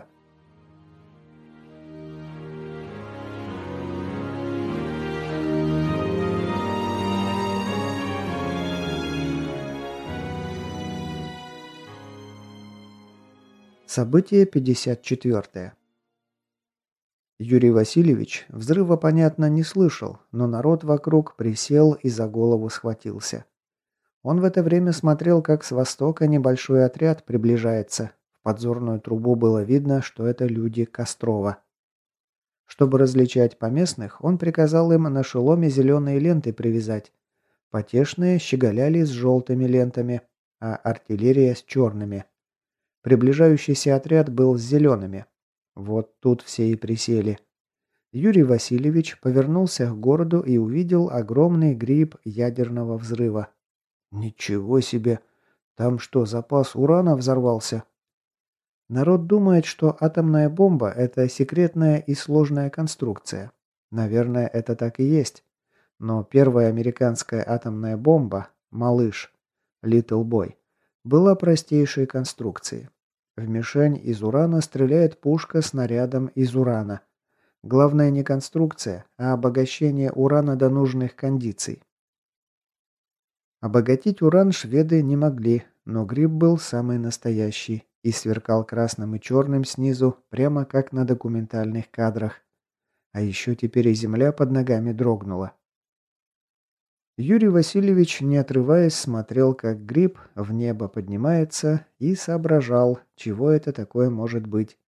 Событие 54. Юрий Васильевич взрыва, понятно, не слышал, но народ вокруг присел и за голову схватился. Он в это время смотрел, как с востока небольшой отряд приближается. В подзорную трубу было видно, что это люди Кострова. Чтобы различать поместных, он приказал им на шеломе зеленые ленты привязать. Потешные щеголяли с желтыми лентами, а артиллерия с черными. Приближающийся отряд был с зелеными. Вот тут все и присели. Юрий Васильевич повернулся к городу и увидел огромный гриб ядерного взрыва. Ничего себе! Там что, запас урана взорвался? Народ думает, что атомная бомба – это секретная и сложная конструкция. Наверное, это так и есть. Но первая американская атомная бомба «Малыш» Little Boy была простейшей конструкции. В мишень из урана стреляет пушка снарядом из урана. Главное не конструкция, а обогащение урана до нужных кондиций. Обогатить уран шведы не могли, но гриб был самый настоящий и сверкал красным и черным снизу, прямо как на документальных кадрах. А еще теперь и земля под ногами дрогнула. Юрий Васильевич, не отрываясь, смотрел, как гриб в небо поднимается, и соображал, чего это такое может быть.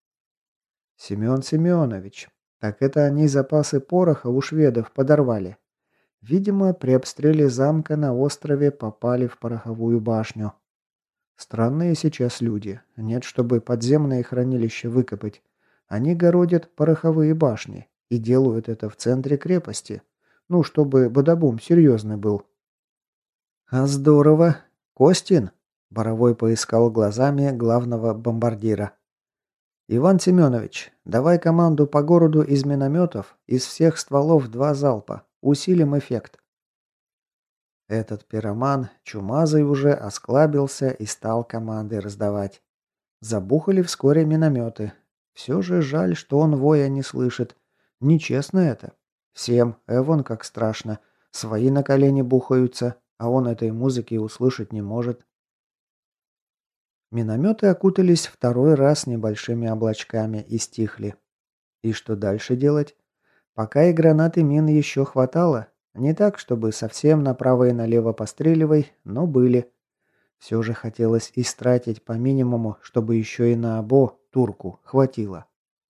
Семен Семенович, так это они запасы пороха у шведов подорвали. Видимо, при обстреле замка на острове попали в пороховую башню. Странные сейчас люди. Нет, чтобы подземные хранилища выкопать. Они городят пороховые башни и делают это в центре крепости. Ну, чтобы бадабум серьезный был. А здорово. Костин? Боровой поискал глазами главного бомбардира. «Иван Семенович, давай команду по городу из минометов, из всех стволов 2 залпа. Усилим эффект». Этот пироман, чумазый уже, осклабился и стал команды раздавать. Забухали вскоре минометы. Все же жаль, что он воя не слышит. Нечестно это. Всем, вон как страшно. Свои на колени бухаются, а он этой музыки услышать не может. Минометы окутались второй раз небольшими облачками и стихли. И что дальше делать? Пока и гранаты мин еще хватало. Не так, чтобы совсем направо и налево постреливай, но были. Все же хотелось истратить по минимуму, чтобы еще и на обо, турку, хватило.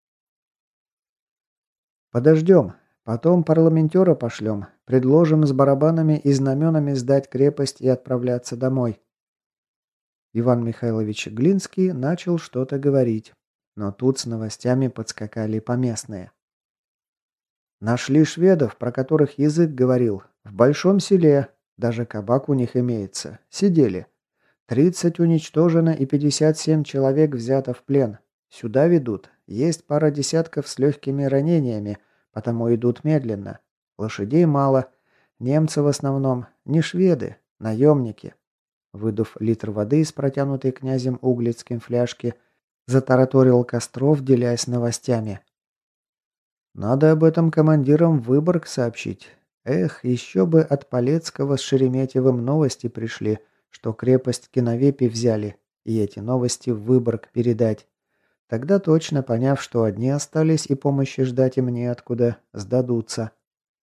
Подождем. Потом парламентера пошлем. Предложим с барабанами и знаменами сдать крепость и отправляться домой. Иван Михайлович Глинский начал что-то говорить, но тут с новостями подскакали поместные. Нашли шведов, про которых язык говорил. В большом селе. Даже кабак у них имеется. Сидели. 30 уничтожено и 57 человек взято в плен. Сюда ведут. Есть пара десятков с легкими ранениями, потому идут медленно. Лошадей мало. Немцы в основном. Не шведы. Наемники. Выдув литр воды из протянутой князем Углицким фляжки, затараторил Костров, делясь новостями. «Надо об этом командирам в Выборг сообщить. Эх, еще бы от Полецкого с Шереметьевым новости пришли, что крепость Киновепи взяли, и эти новости в Выборг передать. Тогда точно, поняв, что одни остались и помощи ждать им неоткуда, сдадутся».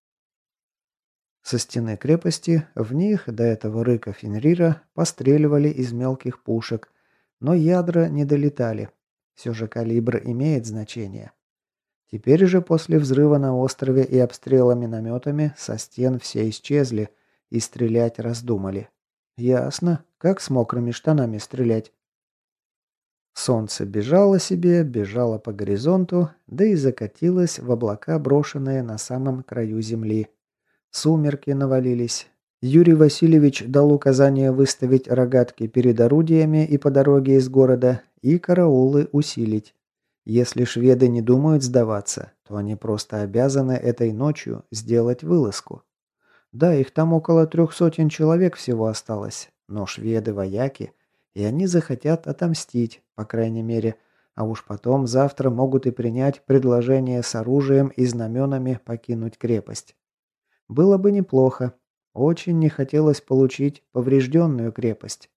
Со стены крепости в них до этого рыка Фенрира постреливали из мелких пушек, но ядра не долетали. Все же калибр имеет значение. Теперь же после взрыва на острове и обстрела минометами со стен все исчезли и стрелять раздумали. Ясно, как с мокрыми штанами стрелять. Солнце бежало себе, бежало по горизонту, да и закатилось в облака, брошенные на самом краю земли. Сумерки навалились. Юрий Васильевич дал указание выставить рогатки перед орудиями и по дороге из города, и караулы усилить. Если шведы не думают сдаваться, то они просто обязаны этой ночью сделать вылазку. Да, их там около 300 человек всего осталось, но шведы вояки, и они захотят отомстить, по крайней мере, а уж потом завтра могут и принять предложение с оружием и знаменами покинуть крепость. Было бы неплохо. Очень не хотелось получить поврежденную крепость.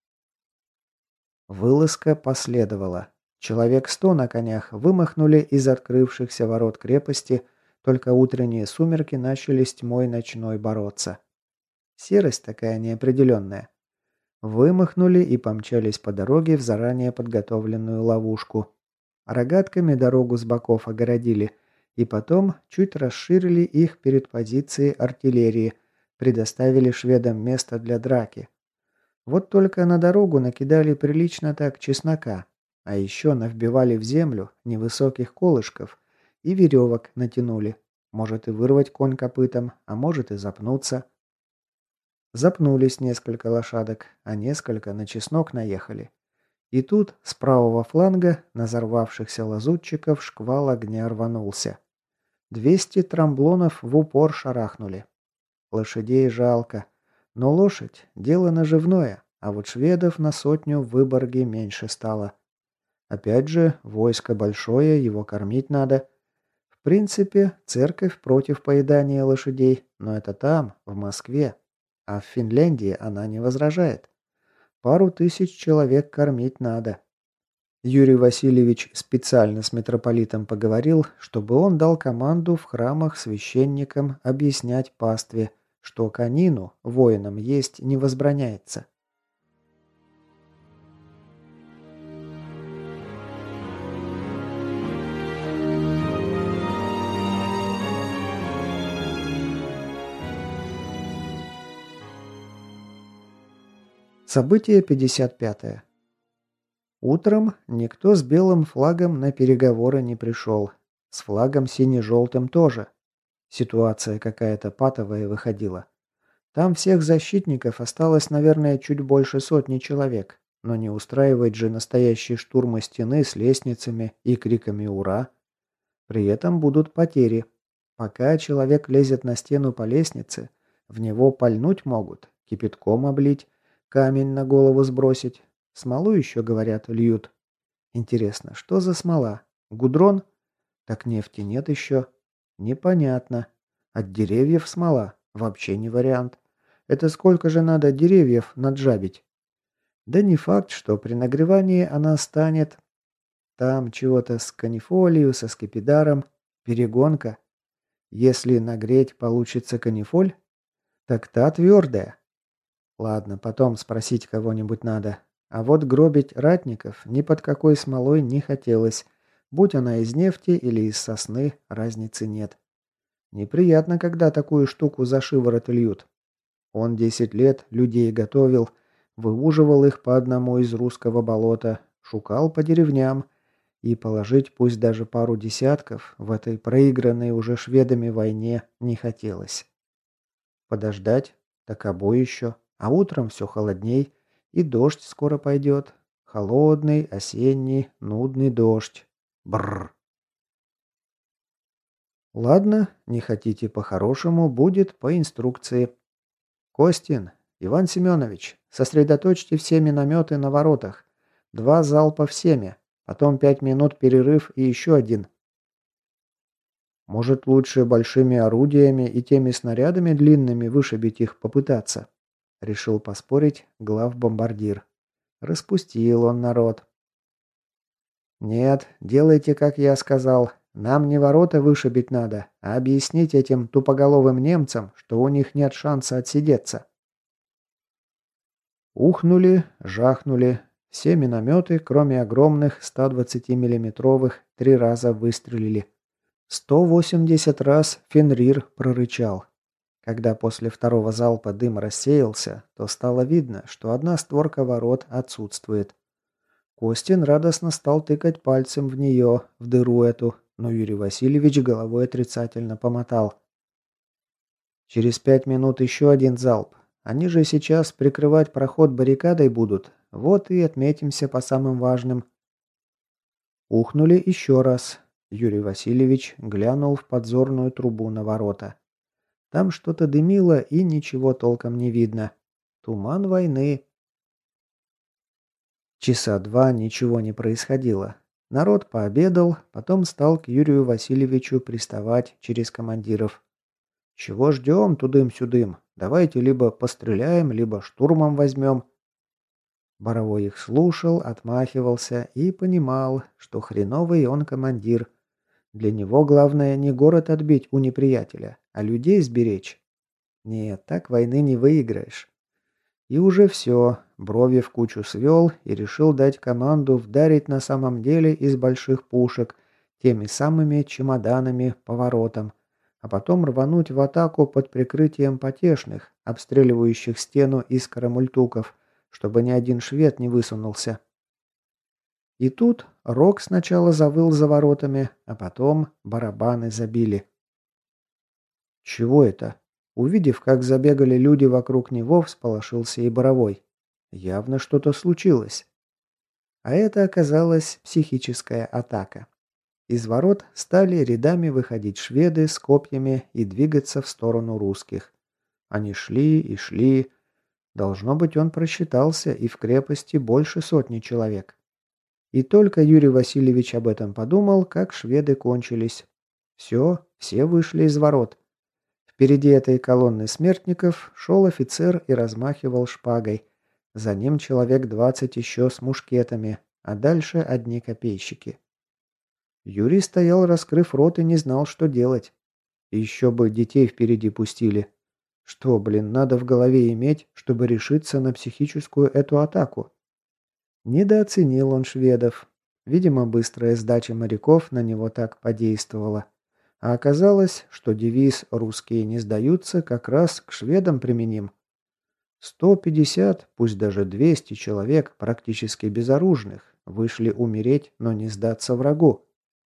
Вылазка последовала. Человек 100 на конях вымахнули из открывшихся ворот крепости, только утренние сумерки начали с тьмой ночной бороться. Серость такая неопределенная. Вымахнули и помчались по дороге в заранее подготовленную ловушку. Рогатками дорогу с боков огородили, и потом чуть расширили их перед позицией артиллерии, предоставили шведам место для драки. Вот только на дорогу накидали прилично так чеснока, а еще навбивали в землю невысоких колышков и веревок натянули. Может и вырвать конь копытом, а может и запнуться. Запнулись несколько лошадок, а несколько на чеснок наехали. И тут с правого фланга на взорвавшихся лазутчиков шквал огня рванулся. 200 трамблонов в упор шарахнули. Лошадей жалко. Но лошадь – дело наживное, а вот шведов на 100 в Выборге меньше стало. Опять же, войско большое, его кормить надо. В принципе, церковь против поедания лошадей, но это там, в Москве. А в Финляндии она не возражает. Пару тысяч человек кормить надо. Юрий Васильевич специально с митрополитом поговорил, чтобы он дал команду в храмах священникам объяснять пастве, что конину воинам есть не возбраняется. Событие 55. Утром никто с белым флагом на переговоры не пришел. С флагом сине-желтым тоже. Ситуация какая-то патовая выходила. Там всех защитников осталось, наверное, чуть больше сотни человек. Но не устраивать же настоящий штурм стены с лестницами и криками «Ура!». При этом будут потери. Пока человек лезет на стену по лестнице, в него пальнуть могут, кипятком облить, камень на голову сбросить. Смолу еще, говорят, льют. Интересно, что за смола? Гудрон? Так нефти нет еще. Непонятно. От деревьев смола? Вообще не вариант. Это сколько же надо деревьев наджабить? Да не факт, что при нагревании она станет... Там чего-то с канифолью, со скипидаром. Перегонка. Если нагреть, получится канифоль? Так та твердая. Ладно, потом спросить кого-нибудь надо. А вот гробить ратников ни под какой смолой не хотелось. Будь она из нефти или из сосны, разницы нет. Неприятно, когда такую штуку за шиворот льют. Он 10 лет людей готовил, выуживал их по одному из русского болота, шукал по деревням, и положить пусть даже пару десятков в этой проигранной уже шведами войне не хотелось. Подождать? Так обои еще. А утром все холодней, и дождь скоро пойдет. Холодный, осенний, нудный дождь. Бррр. Ладно, не хотите по-хорошему, будет по инструкции. Костин, Иван Семенович, сосредоточьте все минометы на воротах. 2 залпа всеми. Потом 5 минут перерыв и еще один. Может, лучше большими орудиями и теми снарядами длинными вышибить их попытаться? Решил поспорить главбомбардир. Распустил он народ. Нет, делайте, как я сказал. Нам не ворота вышибить надо, а объяснить этим тупоголовым немцам, что у них нет шанса отсидеться. Ухнули, жахнули. Все минометы, кроме огромных 120-миллиметровых, 3 раза выстрелили. 180 раз Фенрир прорычал. Когда после второго залпа дым рассеялся, то стало видно, что одна створка ворот отсутствует. Костин радостно стал тыкать пальцем в нее, в дыру эту, но Юрий Васильевич головой отрицательно помотал. Через 5 минут еще один залп. Они же сейчас прикрывать проход баррикадой будут. Вот и отметимся по самым важным. Ухнули еще раз. Юрий Васильевич глянул в подзорную трубу на ворота. Там что-то дымило и ничего толком не видно. Туман войны. Часа 2 ничего не происходило. Народ пообедал, потом стал к Юрию Васильевичу приставать через командиров. «Чего ждем тудым-сюдым? Давайте либо постреляем, либо штурмом возьмем». Боровой их слушал, отмахивался и понимал, что хреновый он командир. Для него главное не город отбить у неприятеля, а людей сберечь. Нет, так войны не выиграешь. И уже все, брови в кучу свел и решил дать команду вдарить на самом деле из больших пушек, теми самыми чемоданами по воротам, а потом рвануть в атаку под прикрытием потешных, обстреливающих стену из карамультуков, чтобы ни один швед не высунулся. И тут рог сначала завыл за воротами, а потом барабаны забили. «Чего это?» Увидев, как забегали люди вокруг него, всполошился и Боровой. Явно что-то случилось. А это оказалась психическая атака. Из ворот стали рядами выходить шведы с копьями и двигаться в сторону русских. Они шли и шли. Должно быть, он просчитался, и в крепости больше сотни человек. И только Юрий Васильевич об этом подумал, как шведы кончились. Все вышли из ворот. Впереди этой колонны смертников шел офицер и размахивал шпагой. За ним человек 20 еще с мушкетами, а дальше одни копейщики. Юрий стоял, раскрыв рот, и не знал, что делать. Еще бы детей впереди пустили. Что, блин, надо в голове иметь, чтобы решиться на психическую эту атаку? Недооценил он шведов. Видимо, быстрая сдача моряков на него так подействовала. А оказалось, что девиз «русские не сдаются» как раз к шведам применим. 150, пусть даже 200 человек, практически безоружных, вышли умереть, но не сдаться врагу.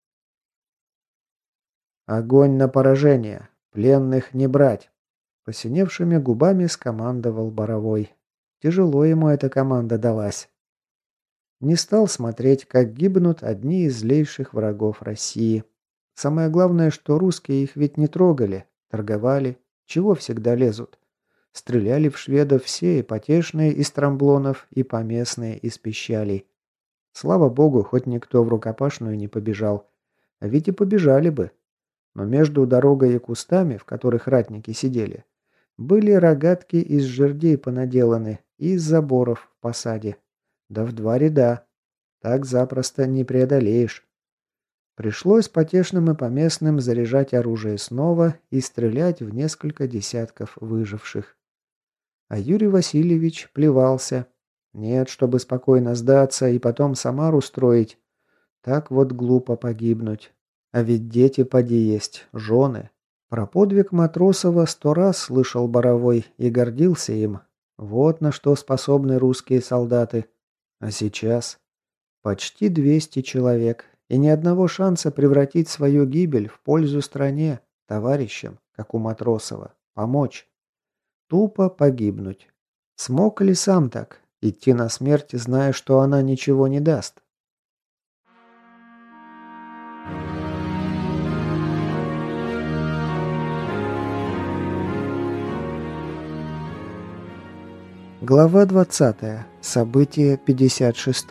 «Огонь на поражение! Пленных не брать!» Посиневшими губами скомандовал Боровой. Тяжело ему эта команда далась. Не стал смотреть, как гибнут одни из злейших врагов России. Самое главное, что русские их ведь не трогали, торговали. Чего всегда лезут? Стреляли в шведов все и потешные из трамблонов, и поместные из пищалей. Слава богу, хоть никто в рукопашную не побежал. А ведь и побежали бы. Но между дорогой и кустами, в которых ратники сидели, были рогатки из жердей понаделаны и из заборов в посаде. Да в 2 ряда. Так запросто не преодолеешь. Пришлось потешным и поместным заряжать оружие снова и стрелять в несколько десятков выживших. А Юрий Васильевич плевался. Нет, чтобы спокойно сдаться и потом Самару строить. Так вот глупо погибнуть. А ведь дети поди есть, жены. Про подвиг Матросова 100 раз слышал Боровой и гордился им. Вот на что способны русские солдаты. А сейчас почти 200 человек и ни одного шанса превратить свою гибель в пользу стране, товарищам, как у Матросова, помочь. Тупо погибнуть. Смог ли сам так? Идти на смерть, зная, что она ничего не даст? Глава 20. Событие 56.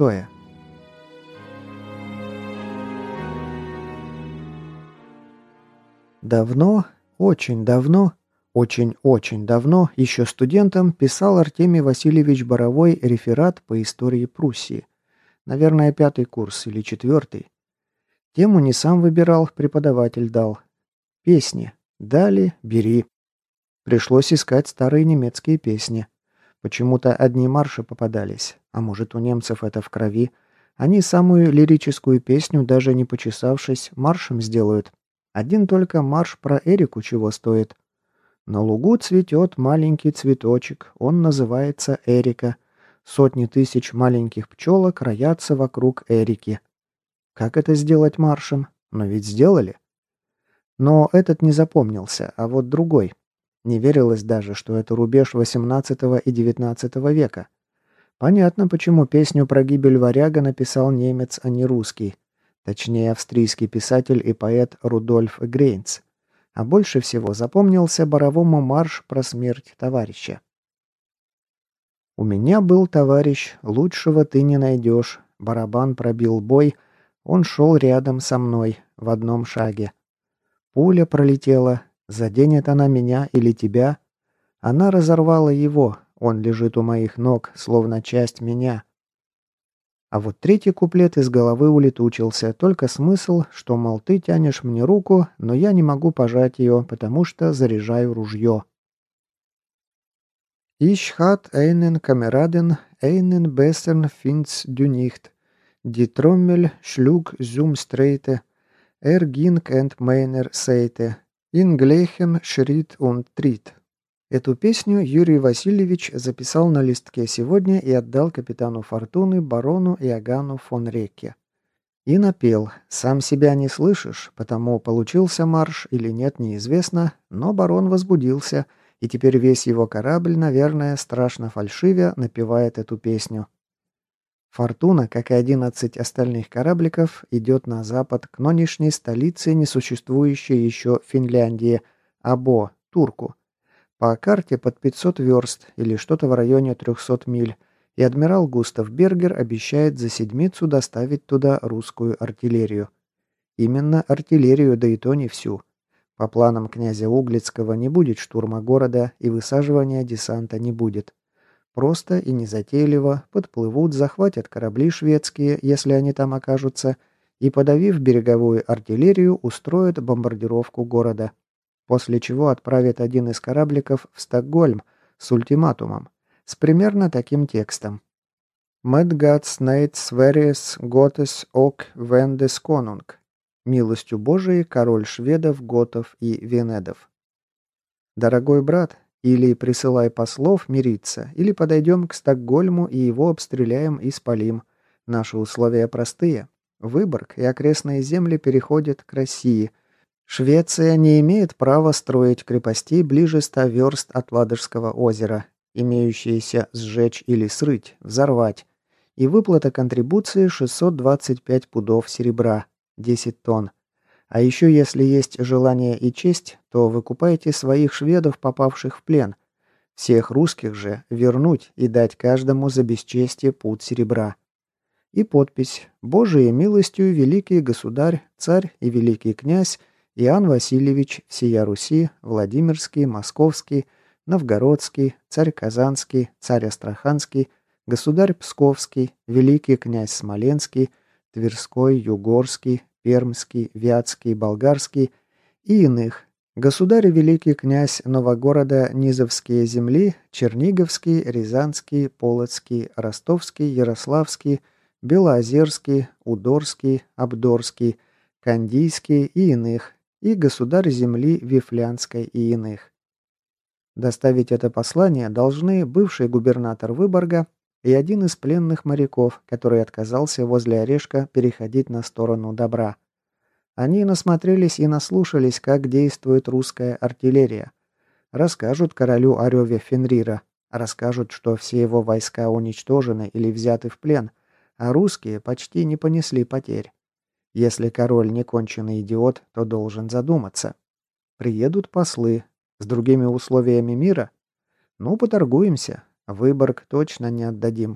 Давно, очень давно, очень-очень давно, еще студентом, писал Артемий Васильевич Боровой реферат по истории Пруссии. Наверное, 5-й курс или 4-й. Тему не сам выбирал, преподаватель дал. Песни. Дали, бери. Пришлось искать старые немецкие песни. Почему-то одни марши попадались. А может, у немцев это в крови. Они самую лирическую песню, даже не почесавшись, маршем сделают. Один только марш про Эрику чего стоит. На лугу цветет маленький цветочек, он называется Эрика. Сотни тысяч маленьких пчелок роятся вокруг Эрики. Как это сделать маршем? Но ведь сделали. Но этот не запомнился, а вот другой. Не верилось даже, что это рубеж XVIII и XIX века. Понятно, почему песню про гибель варяга написал немец, а не русский. Точнее, австрийский писатель и поэт Рудольф Грейнц. А больше всего запомнился Боровому марш про смерть товарища. «У меня был товарищ, лучшего ты не найдешь. Барабан пробил бой, он шел рядом со мной, в одном шаге. Пуля пролетела, заденет она меня или тебя. Она разорвала его, он лежит у моих ног, словно часть меня». А вот третий куплет из головы улетучился, только смысл, что, мол, ты тянешь мне руку, но я не могу пожать ее, потому что заряжаю ружье. Ich hat einen Kameraden, einen bessern find's du nicht. Die Trommel schlug zum Streite, ging and meiner Seite, in gleichem Schritt und Tritt. Эту песню Юрий Васильевич записал на листке сегодня и отдал капитану Фортуны барону Иоганну фон Рекке. И напел. Сам себя не слышишь, потому получился марш или нет, неизвестно, но барон возбудился, и теперь весь его корабль, наверное, страшно фальшивя, напевает эту песню. Фортуна, как и 11 остальных корабликов, идет на запад к нынешней столице несуществующей еще Финляндии, Або, Турку. По карте под 500 верст или что-то в районе 300 миль, и адмирал Густав Бергер обещает за седмицу доставить туда русскую артиллерию. Именно артиллерию, да и то не всю. По планам князя Углицкого не будет штурма города и высаживания десанта не будет. Просто и незатейливо подплывут, захватят корабли шведские, если они там окажутся, и, подавив береговую артиллерию, устроят бомбардировку города. После чего отправят один из корабликов в Стокгольм с ультиматумом, с примерно таким текстом. «Med Gods neid Sveriges Gottes och Vendes Konung». «Милостью Божией король шведов, готов и венедов». Дорогой брат, Или присылай послов мириться, или подойдем к Стокгольму и его обстреляем и спалим. Наши условия простые. Выборг и окрестные земли переходят к России. Швеция не имеет права строить крепости ближе 100 верст от Ладожского озера, имеющиеся сжечь или срыть, взорвать. И выплата контрибуции 625 пудов серебра, 10 тонн. А еще, если есть желание и честь, то выкупайте своих шведов, попавших в плен. Всех русских же вернуть и дать каждому за бесчестие пуд серебра. И подпись «Божией милостью великий государь, царь и великий князь Иоанн Васильевич всея Руси, Владимирский, Московский, Новгородский, царь Казанский, царь Астраханский, государь Псковский, великий князь Смоленский, Тверской, Югорский, Пермский, Вятский, Болгарский и иных. Государь великий князь Новогорода Низовские земли, Черниговский, Рязанский, Полоцкий, Ростовский, Ярославский, Белоозерский, Удорский, Абдорский, Кандийский и иных, и государь земли Вифлянской и иных. Доставить это послание должны бывший губернатор Выборга и один из пленных моряков, который отказался возле Орешка переходить на сторону добра. Они насмотрелись и наслушались, как действует русская артиллерия. Расскажут королю о реве Фенрира, расскажут, что все его войска уничтожены или взяты в плен, а русские почти не понесли потерь. Если король не конченый идиот, то должен задуматься. Приедут послы. С другими условиями мира? Ну, поторгуемся. Выборг точно не отдадим.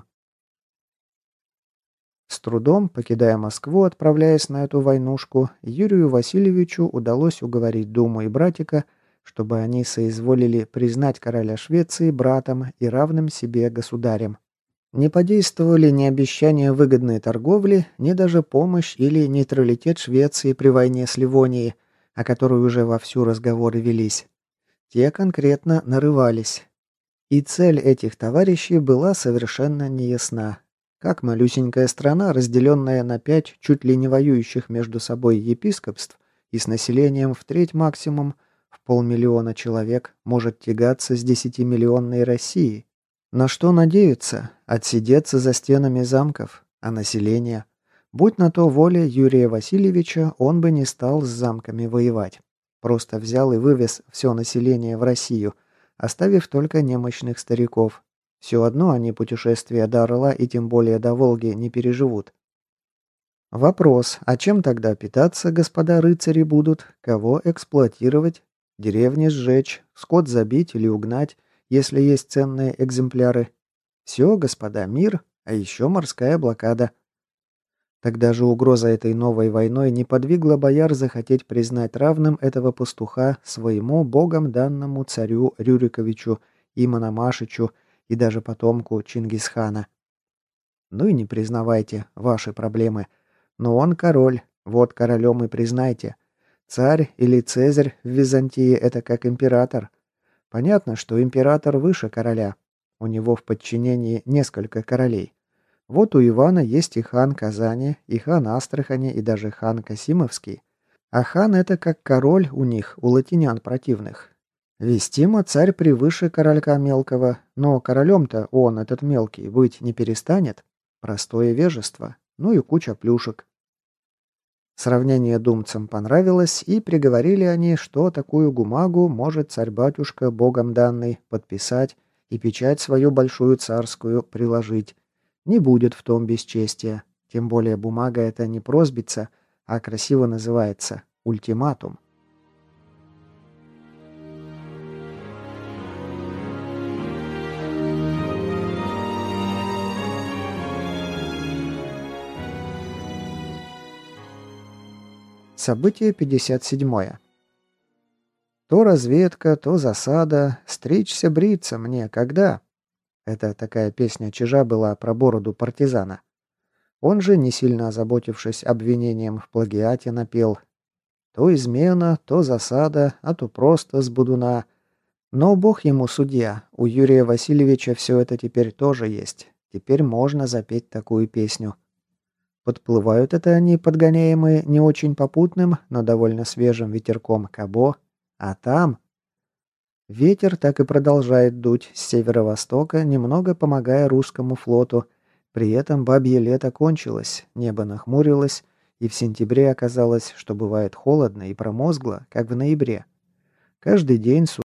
С трудом, покидая Москву, отправляясь на эту войнушку, Юрию Васильевичу удалось уговорить Думу и братика, чтобы они соизволили признать короля Швеции братом и равным себе государем. Не подействовали ни обещания выгодной торговли, ни даже помощь или нейтралитет Швеции при войне с Ливонией, о которой уже вовсю разговоры велись. Те конкретно нарывались. И цель этих товарищей была совершенно неясна. Как малюсенькая страна, разделенная на 5 чуть ли не воюющих между собой епископств и с населением в треть максимум, в 500 000 человек, может тягаться с 10-миллионной Россией? На что надеются? Отсидеться за стенами замков. А население? Будь на то воля Юрия Васильевича, он бы не стал с замками воевать. Просто взял и вывез все население в Россию, оставив только немощных стариков. Все одно они путешествия до Орла и тем более до Волги не переживут. Вопрос, а чем тогда питаться господа рыцари будут? Кого эксплуатировать? Деревни сжечь, скот забить или угнать, если есть ценные экземпляры? Все, господа, мир, а еще морская блокада. Тогда же угроза этой новой войной не подвигла бояр захотеть признать равным этого пастуха своему богом данному царю Рюриковичу и Мономашичу и даже потомку Чингисхана. Ну и не признавайте ваши проблемы. Но он король, вот королем и признайте. Царь или цезарь в Византии – это как император. Понятно, что император выше короля. У него в подчинении несколько королей. Вот у Ивана есть и хан Казани, и хан Астрахани, и даже хан Касимовский. А хан – это как король у них, у латинян противных. Вестимо царь превыше королька мелкого, но королем-то он, этот мелкий, быть не перестанет. Простое вежество, ну и куча плюшек. Сравнение думцам понравилось, и приговорили они, что такую бумагу может царь-батюшка, богом данный, подписать и печать свою большую царскую приложить. Не будет в том бесчестия. Тем более бумага эта не просьбица, а красиво называется «ультиматум». Событие 57. То разведка, то засада, стричься бриться мне когда? Это такая песня Чижа была про бороду партизана. Он же, не сильно озаботившись обвинением в плагиате, напел: то измена, то засада, а то просто с будуна. Но бог ему судья, у Юрия Васильевича все это теперь тоже есть. Теперь можно запеть такую песню. Подплывают это они, подгоняемые не очень попутным, но довольно свежим ветерком Кабо, а там... Ветер так и продолжает дуть с северо-востока, немного помогая русскому флоту. При этом бабье лето кончилось, небо нахмурилось, и в сентябре оказалось, что бывает холодно и промозгло, как в ноябре. Каждый день